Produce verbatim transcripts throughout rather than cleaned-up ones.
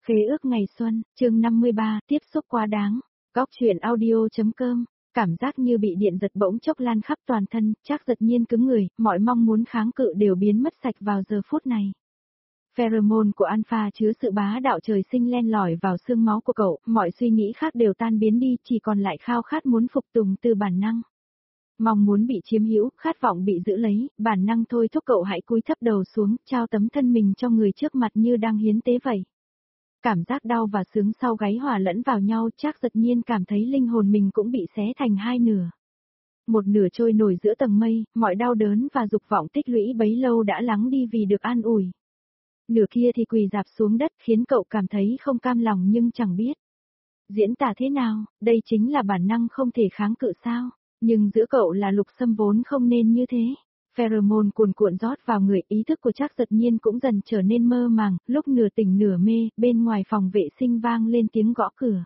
Khế ước ngày xuân, chương năm mươi ba, tiếp xúc quá đáng. Góc truyện audio.com, cảm giác như bị điện giật bỗng chốc lan khắp toàn thân, Trác Giật Nhiên cứng người, mọi mong muốn kháng cự đều biến mất sạch vào giờ phút này. Pheromone của Alpha chứa sự bá đạo trời sinh len lỏi vào xương máu của cậu, mọi suy nghĩ khác đều tan biến đi, chỉ còn lại khao khát muốn phục tùng từ bản năng. Mong muốn bị chiếm hữu, khát vọng bị giữ lấy, bản năng thôi thúc cậu hãy cúi thấp đầu xuống, trao tấm thân mình cho người trước mặt như đang hiến tế vậy. Cảm giác đau và sướng sau gáy hòa lẫn vào nhau, Trác Giật Nhiên cảm thấy linh hồn mình cũng bị xé thành hai nửa. Một nửa trôi nổi giữa tầng mây, mọi đau đớn và dục vọng tích lũy bấy lâu đã lắng đi vì được an ủi. Nửa kia thì quỳ rạp xuống đất khiến cậu cảm thấy không cam lòng nhưng chẳng biết diễn tả thế nào, đây chính là bản năng không thể kháng cự sao, nhưng giữa cậu là Lục Sâm vốn không nên như thế. Pheromone cuồn cuộn rót vào người, ý thức của Trác Giật Nhiên cũng dần trở nên mơ màng, lúc nửa tỉnh nửa mê, bên ngoài phòng vệ sinh vang lên tiếng gõ cửa.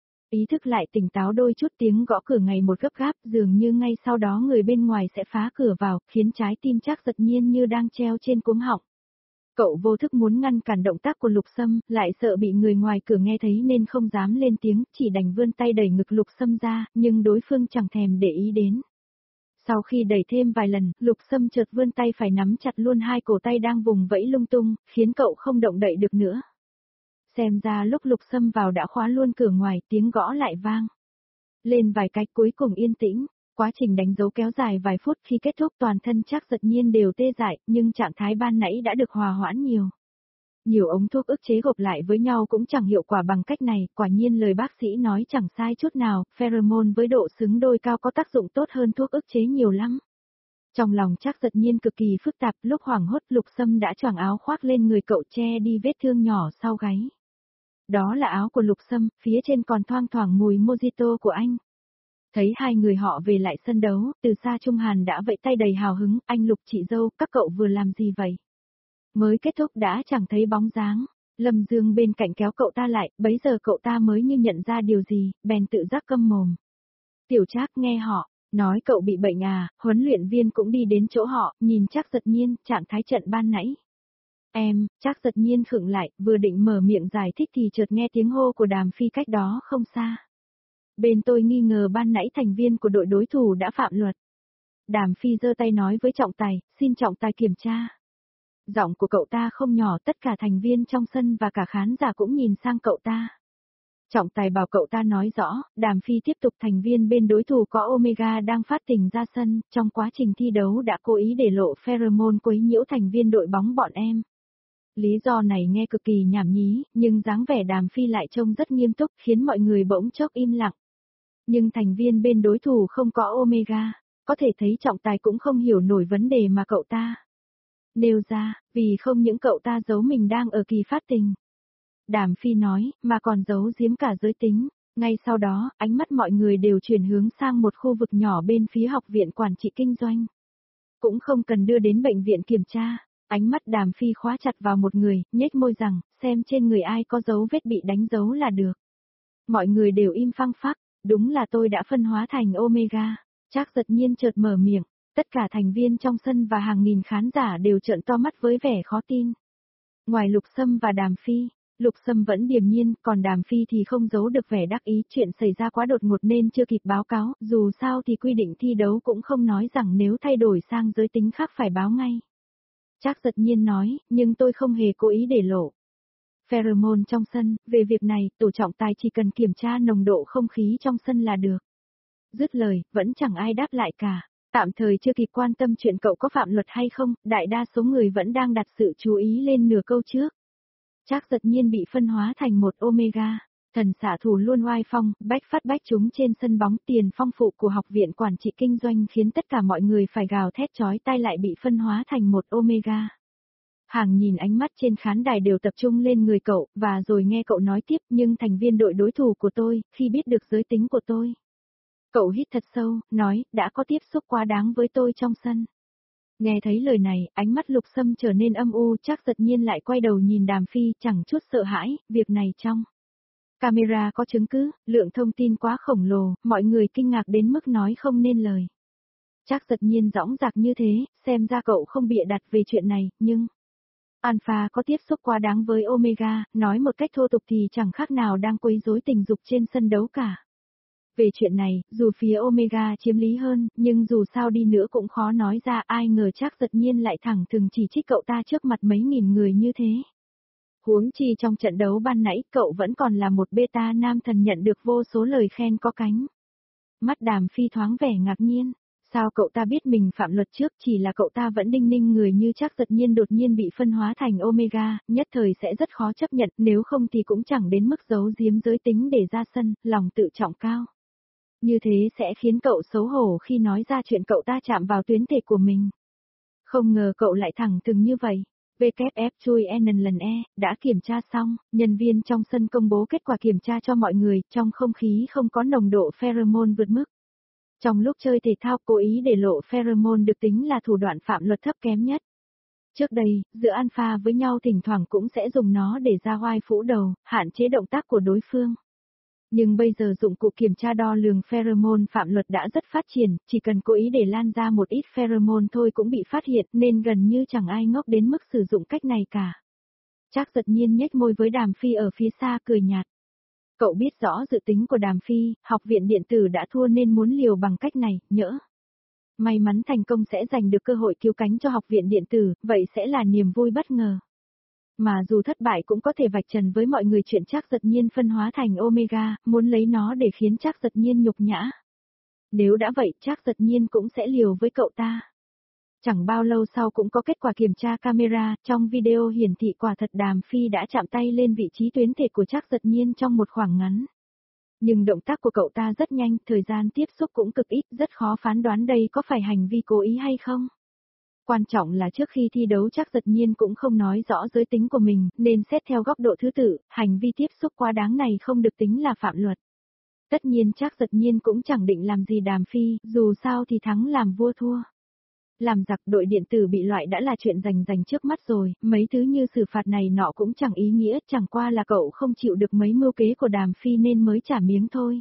Ý thức lại tỉnh táo đôi chút, tiếng gõ cửa ngày một gấp gáp, dường như ngay sau đó người bên ngoài sẽ phá cửa vào, khiến trái tim Trác Giật Nhiên như đang treo trên cuống họng. Cậu vô thức muốn ngăn cản động tác của Lục Sâm, lại sợ bị người ngoài cửa nghe thấy nên không dám lên tiếng, chỉ đành vươn tay đẩy ngực Lục Sâm ra, nhưng đối phương chẳng thèm để ý đến. Sau khi đẩy thêm vài lần, Lục Sâm chợt vươn tay phải nắm chặt luôn hai cổ tay đang vùng vẫy lung tung, khiến cậu không động đậy được nữa. Xem ra lúc Lục Sâm vào đã khóa luôn cửa ngoài, tiếng gõ lại vang lên vài cái, cuối cùng yên tĩnh. Quá trình đánh dấu kéo dài vài phút, khi kết thúc toàn thân Trác Giật Nhiên đều tê dại, nhưng trạng thái ban nãy đã được hòa hoãn nhiều. Nhiều ống thuốc ức chế gộp lại với nhau cũng chẳng hiệu quả bằng cách này, quả nhiên lời bác sĩ nói chẳng sai chút nào, pheromone với độ xứng đôi cao có tác dụng tốt hơn thuốc ức chế nhiều lắm. Trong lòng Trác Giật Nhiên cực kỳ phức tạp, lúc hoảng hốt Lục Sâm đã choàng áo khoác lên người cậu che đi vết thương nhỏ sau gáy. Đó là áo của Lục Sâm, phía trên còn thoang thoảng mùi mojito của anh. Thấy hai người họ về lại sân đấu, từ xa Trung Hàn đã vẫy tay đầy hào hứng, anh Lục chị dâu, các cậu vừa làm gì vậy? Mới kết thúc đã chẳng thấy bóng dáng. Lâm Dương bên cạnh kéo cậu ta lại, bấy giờ cậu ta mới như nhận ra điều gì, bèn tự giác câm mồm. Tiểu Trác nghe họ nói cậu bị bệnh à, huấn luyện viên cũng đi đến chỗ họ, nhìn Trác Giật Nhiên, trạng thái trận ban nãy. Em, Trác Giật Nhiên khựng lại, vừa định mở miệng giải thích thì chợt nghe tiếng hô của Đàm Phi cách đó không xa. Bên tôi nghi ngờ ban nãy thành viên của đội đối thủ đã phạm luật. Đàm Phi giơ tay nói với trọng tài, xin trọng tài kiểm tra. Giọng của cậu ta không nhỏ, tất cả thành viên trong sân và cả khán giả cũng nhìn sang cậu ta. Trọng tài bảo cậu ta nói rõ, Đàm Phi tiếp tục, thành viên bên đối thủ có Omega đang phát tình ra sân, trong quá trình thi đấu đã cố ý để lộ pheromone quấy nhiễu thành viên đội bóng bọn em. Lý do này nghe cực kỳ nhảm nhí, nhưng dáng vẻ Đàm Phi lại trông rất nghiêm túc, khiến mọi người bỗng chốc im lặng. Nhưng thành viên bên đối thủ không có Omega, có thể thấy trọng tài cũng không hiểu nổi vấn đề mà cậu ta nêu ra, vì không những cậu ta giấu mình đang ở kỳ phát tình. Đàm Phi nói, mà còn giấu giếm cả giới tính. Ngay sau đó, ánh mắt mọi người đều chuyển hướng sang một khu vực nhỏ bên phía học viện quản trị kinh doanh. Cũng không cần đưa đến bệnh viện kiểm tra, ánh mắt Đàm Phi khóa chặt vào một người, nhếch môi rằng, xem trên người ai có dấu vết bị đánh dấu là được. Mọi người đều im phăng phắc. Đúng là tôi đã phân hóa thành Omega. Trác Giật Nhiên chợt mở miệng, tất cả thành viên trong sân và hàng nghìn khán giả đều trợn to mắt với vẻ khó tin. Ngoài Lục Sâm và Đàm Phi, Lục Sâm vẫn điềm nhiên, còn Đàm Phi thì không giấu được vẻ đắc ý, chuyện xảy ra quá đột ngột nên chưa kịp báo cáo, dù sao thì quy định thi đấu cũng không nói rằng nếu thay đổi sang giới tính khác phải báo ngay. Trác Giật Nhiên nói, nhưng tôi không hề cố ý để lộ. Pheromone trong sân, về việc này, tổ trọng tài chỉ cần kiểm tra nồng độ không khí trong sân là được. Dứt lời, vẫn chẳng ai đáp lại cả. Tạm thời chưa kịp quan tâm chuyện cậu có phạm luật hay không, đại đa số người vẫn đang đặt sự chú ý lên nửa câu trước. Trác Giật Nhiên bị phân hóa thành một Omega, thần xạ thủ luôn oai phong, bách phát bách trúng trên sân bóng, tiền phong phụ của học viện quản trị kinh doanh khiến tất cả mọi người phải gào thét chói tai lại bị phân hóa thành một Omega. Hàng nhìn ánh mắt trên khán đài đều tập trung lên người cậu, và rồi nghe cậu nói tiếp, nhưng thành viên đội đối thủ của tôi, khi biết được giới tính của tôi. Cậu hít thật sâu, nói, đã có tiếp xúc quá đáng với tôi trong sân. Nghe thấy lời này, ánh mắt Lục Sâm trở nên âm u, Trác Giật Nhiên lại quay đầu nhìn Đàm Phi, chẳng chút sợ hãi, việc này trong camera có chứng cứ, lượng thông tin quá khổng lồ, mọi người kinh ngạc đến mức nói không nên lời. Trác Giật Nhiên dõng dạc như thế, xem ra cậu không bịa đặt về chuyện này, nhưng Alpha có tiếp xúc quá đáng với Omega, nói một cách thô tục thì chẳng khác nào đang quấy rối tình dục trên sân đấu cả. Về chuyện này, dù phía Omega chiếm lý hơn, nhưng dù sao đi nữa cũng khó nói ra, ai ngờ Trác Giật Nhiên lại thẳng thừng chỉ trích cậu ta trước mặt mấy nghìn người như thế. Huống chi trong trận đấu ban nãy, cậu vẫn còn là một beta nam thần nhận được vô số lời khen có cánh. Mắt Đàm Phi thoáng vẻ ngạc nhiên. Sao cậu ta biết mình phạm luật trước, chỉ là cậu ta vẫn đinh ninh người như Trác Giật Nhiên đột nhiên bị phân hóa thành Omega, nhất thời sẽ rất khó chấp nhận, nếu không thì cũng chẳng đến mức giấu giếm giới tính để ra sân, lòng tự trọng cao. Như thế sẽ khiến cậu xấu hổ khi nói ra chuyện cậu ta chạm vào tuyến thể của mình. Không ngờ cậu lại thẳng thừng như vậy. vê kép ép chui N lần E, đã kiểm tra xong, nhân viên trong sân công bố kết quả kiểm tra cho mọi người, trong không khí không có nồng độ pheromone vượt mức. Trong lúc chơi thể thao cố ý để lộ pheromone được tính là thủ đoạn phạm luật thấp kém nhất. Trước đây, giữa alpha với nhau thỉnh thoảng cũng sẽ dùng nó để ra oai phủ đầu, hạn chế động tác của đối phương. Nhưng bây giờ dụng cụ kiểm tra đo lường pheromone phạm luật đã rất phát triển, chỉ cần cố ý để lan ra một ít pheromone thôi cũng bị phát hiện nên gần như chẳng ai ngốc đến mức sử dụng cách này cả. Trác Giật Nhiên nhếch môi với Đàm Phi ở phía xa cười nhạt. Cậu biết rõ dự tính của Đàm Phi, học viện điện tử đã thua nên muốn liều bằng cách này, nhỡ. May mắn thành công sẽ giành được cơ hội cứu cánh cho học viện điện tử, vậy sẽ là niềm vui bất ngờ. Mà dù thất bại cũng có thể vạch trần với mọi người chuyện Trác Giật Nhiên phân hóa thành Omega, muốn lấy nó để khiến Trác Giật Nhiên nhục nhã. Nếu đã vậy Trác Giật Nhiên cũng sẽ liều với cậu ta. Chẳng bao lâu sau cũng có kết quả kiểm tra camera, trong video hiển thị quả thật Đàm Phi đã chạm tay lên vị trí tuyến thể của Trác Giật Nhiên trong một khoảng ngắn. Nhưng động tác của cậu ta rất nhanh, thời gian tiếp xúc cũng cực ít, rất khó phán đoán đây có phải hành vi cố ý hay không. Quan trọng là trước khi thi đấu Trác Giật Nhiên cũng không nói rõ giới tính của mình, nên xét theo góc độ thứ tự, hành vi tiếp xúc quá đáng này không được tính là phạm luật. Tất nhiên Trác Giật Nhiên cũng chẳng định làm gì Đàm Phi, dù sao thì thắng làm vua thua. Làm giặc đội điện tử bị loại đã là chuyện rành rành trước mắt rồi, mấy thứ như xử phạt này nọ cũng chẳng ý nghĩa, chẳng qua là cậu không chịu được mấy mưu kế của Đàm Phi nên mới trả miếng thôi.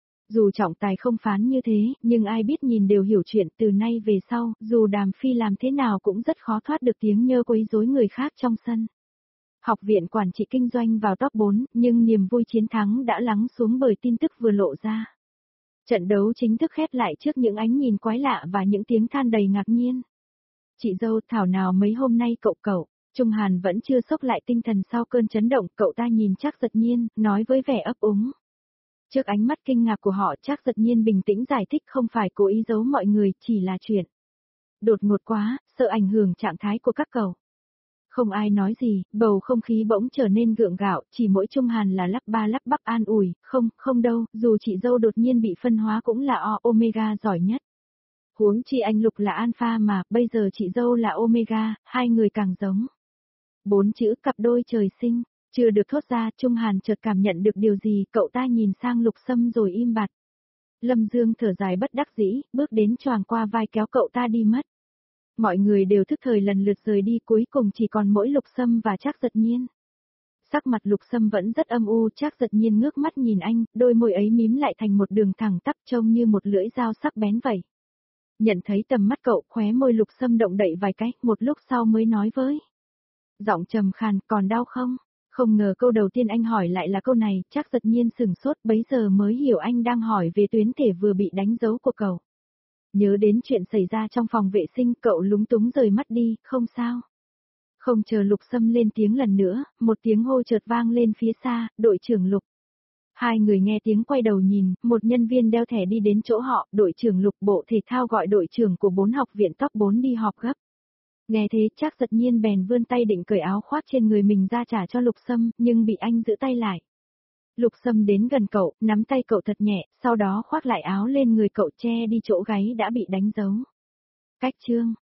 Dù trọng tài không phán như thế, nhưng ai biết nhìn đều hiểu chuyện, từ nay về sau, dù Đàm Phi làm thế nào cũng rất khó thoát được tiếng nhơ quấy rối người khác trong sân. Học viện quản trị kinh doanh vào top bốn, nhưng niềm vui chiến thắng đã lắng xuống bởi tin tức vừa lộ ra. Trận đấu chính thức khép lại trước những ánh nhìn quái lạ và những tiếng than đầy ngạc nhiên. Chị dâu, thảo nào mấy hôm nay cậu cậu, Trung Hàn vẫn chưa xốc lại tinh thần sau cơn chấn động, cậu ta nhìn Trác Giật Nhiên, nói với vẻ ấp úng. Trước ánh mắt kinh ngạc của họ, Trác Giật Nhiên bình tĩnh giải thích không phải cố ý giấu mọi người, chỉ là chuyện đột ngột quá, sợ ảnh hưởng trạng thái của các cậu. Không ai nói gì, bầu không khí bỗng trở nên gượng gạo, chỉ mỗi Trung Hàn là lắp ba lắp bắp an ủi, không, không đâu, dù chị dâu đột nhiên bị phân hóa cũng là O Omega giỏi nhất. Huống chi anh Lục là Alpha mà, bây giờ chị dâu là Omega, hai người càng giống. Bốn chữ cặp đôi trời sinh, chưa được thốt ra, Trung Hàn chợt cảm nhận được điều gì, cậu ta nhìn sang Lục Sâm rồi im bặt. Lâm Dương thở dài bất đắc dĩ, bước đến choàng qua vai kéo cậu ta đi mất. Mọi người đều thức thời lần lượt rời đi, cuối cùng chỉ còn mỗi Lục Sâm và Trác Giật Nhiên. Sắc mặt Lục Sâm vẫn rất âm u, Trác Giật Nhiên ngước mắt nhìn anh, đôi môi ấy mím lại thành một đường thẳng tắp trông như một lưỡi dao sắc bén vậy. Nhận thấy tầm mắt cậu, khóe môi Lục Sâm động đậy vài cái, một lúc sau mới nói với giọng trầm khàn, còn đau không? Không ngờ câu đầu tiên anh hỏi lại là câu này, Trác Giật Nhiên sửng sốt, bấy giờ mới hiểu anh đang hỏi về tuyến thể vừa bị đánh dấu của cậu. Nhớ đến chuyện xảy ra trong phòng vệ sinh, cậu lúng túng rời mắt đi, không sao. Không chờ Lục Sâm lên tiếng lần nữa, một tiếng hô chợt vang lên phía xa, đội trưởng Lục. Hai người nghe tiếng quay đầu nhìn, một nhân viên đeo thẻ đi đến chỗ họ, đội trưởng Lục bộ thể thao gọi đội trưởng của bốn học viện top bốn đi họp gấp. Nghe thế Trác Giật Nhiên bèn vươn tay định cởi áo khoác trên người mình ra trả cho Lục Sâm, nhưng bị anh giữ tay lại. Lục Sâm đến gần cậu, nắm tay cậu thật nhẹ, sau đó khoác lại áo lên người cậu che đi chỗ gáy đã bị đánh dấu. Cách chương